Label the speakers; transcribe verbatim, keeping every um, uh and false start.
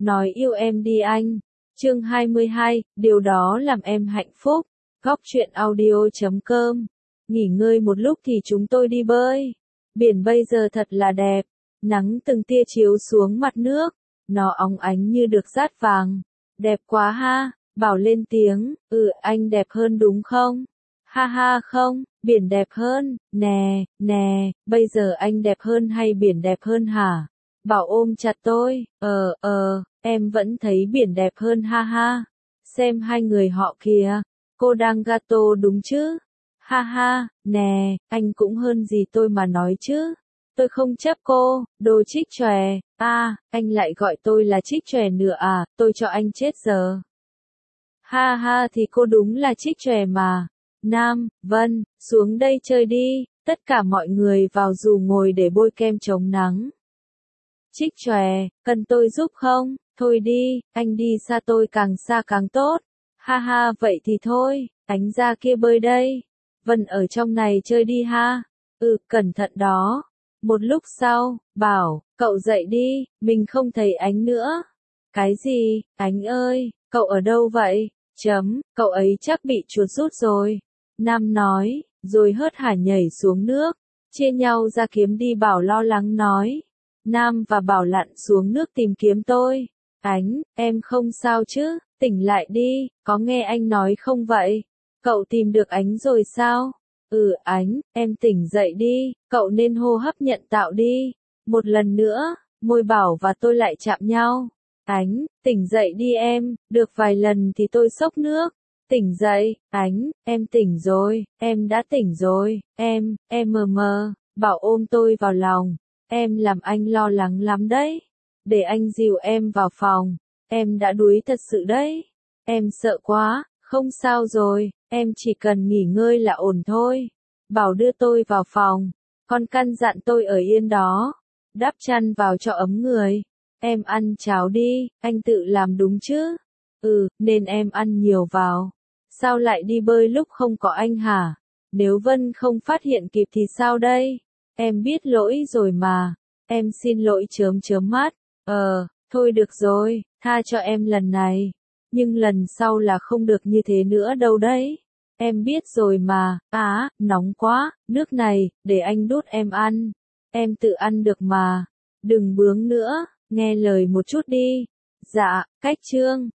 Speaker 1: nói yêu em đi anh. Chương hai mươi hai, điều đó làm em hạnh phúc. Góc truyện audio chấm com. Nghỉ ngơi một lúc thì chúng tôi đi bơi. Biển bây giờ thật là đẹp. Nắng từng tia chiếu xuống mặt nước. Nó óng ánh như được dát vàng. Đẹp quá ha. Bảo lên tiếng, ừ anh đẹp hơn đúng không? Ha ha không, biển đẹp hơn, nè, nè, bây giờ anh đẹp hơn hay biển đẹp hơn hả? Bảo ôm chặt tôi, ờ, ờ, em vẫn thấy biển đẹp hơn ha ha. Xem hai người họ kìa, cô đang gato đúng chứ? Ha ha, nè, anh cũng hơn gì tôi mà nói chứ. Tôi không chấp cô, đồ trích chòe, à, anh lại gọi tôi là trích chòe nữa à, tôi cho anh chết giờ. Ha ha thì cô đúng là trích chòe mà. Nam, Vân, xuống đây chơi đi, tất cả mọi người vào dù ngồi để bôi kem chống nắng. Trích chòe, cần tôi giúp không? Thôi đi, anh đi xa tôi càng xa càng tốt. Ha ha vậy thì thôi, anh ra kia bơi đây. Vân ở trong này chơi đi ha. Ừ, cẩn thận đó. Một lúc sau, bảo, cậu dậy đi, mình không thấy ánh nữa. Cái gì, ánh ơi, cậu ở đâu vậy? Chấm, cậu ấy chắc bị chuột rút rồi. Nam nói, rồi hớt hải nhảy xuống nước, chia nhau ra kiếm đi. Bảo lo lắng nói. Nam và Bảo lặn xuống nước tìm kiếm tôi. Ánh, em không sao chứ, tỉnh lại đi, có nghe anh nói không vậy? Cậu tìm được Ánh rồi sao? Ừ Ánh, em tỉnh dậy đi, cậu nên hô hấp nhận tạo đi. Một lần nữa, môi Bảo và tôi lại chạm nhau. Ánh, tỉnh dậy đi em, được vài lần thì tôi xốc nước. Tỉnh dậy, Ánh, em tỉnh rồi, em đã tỉnh rồi, em, em mờ mờ, Bảo ôm tôi vào lòng, em làm anh lo lắng lắm đấy. Để anh dìu em vào phòng, em đã đuối thật sự đấy. Em sợ quá, không sao rồi, em chỉ cần nghỉ ngơi là ổn thôi. Bảo đưa tôi vào phòng, con căn dặn tôi ở yên đó, đắp chăn vào cho ấm người. Em ăn cháo đi, anh tự làm đúng chứ? Ừ, nên em ăn nhiều vào. Sao lại đi bơi lúc không có anh hả? Nếu Vân không phát hiện kịp thì sao đây? Em biết lỗi rồi mà. Em xin lỗi chớm chớm mắt. Ờ, thôi được rồi, tha cho em lần này. Nhưng lần sau là không được như thế nữa đâu đấy. Em biết rồi mà. Á, nóng quá, nước này, để anh đút em ăn. Em tự ăn được mà. Đừng bướng nữa, nghe lời một chút đi. Dạ, cách chương.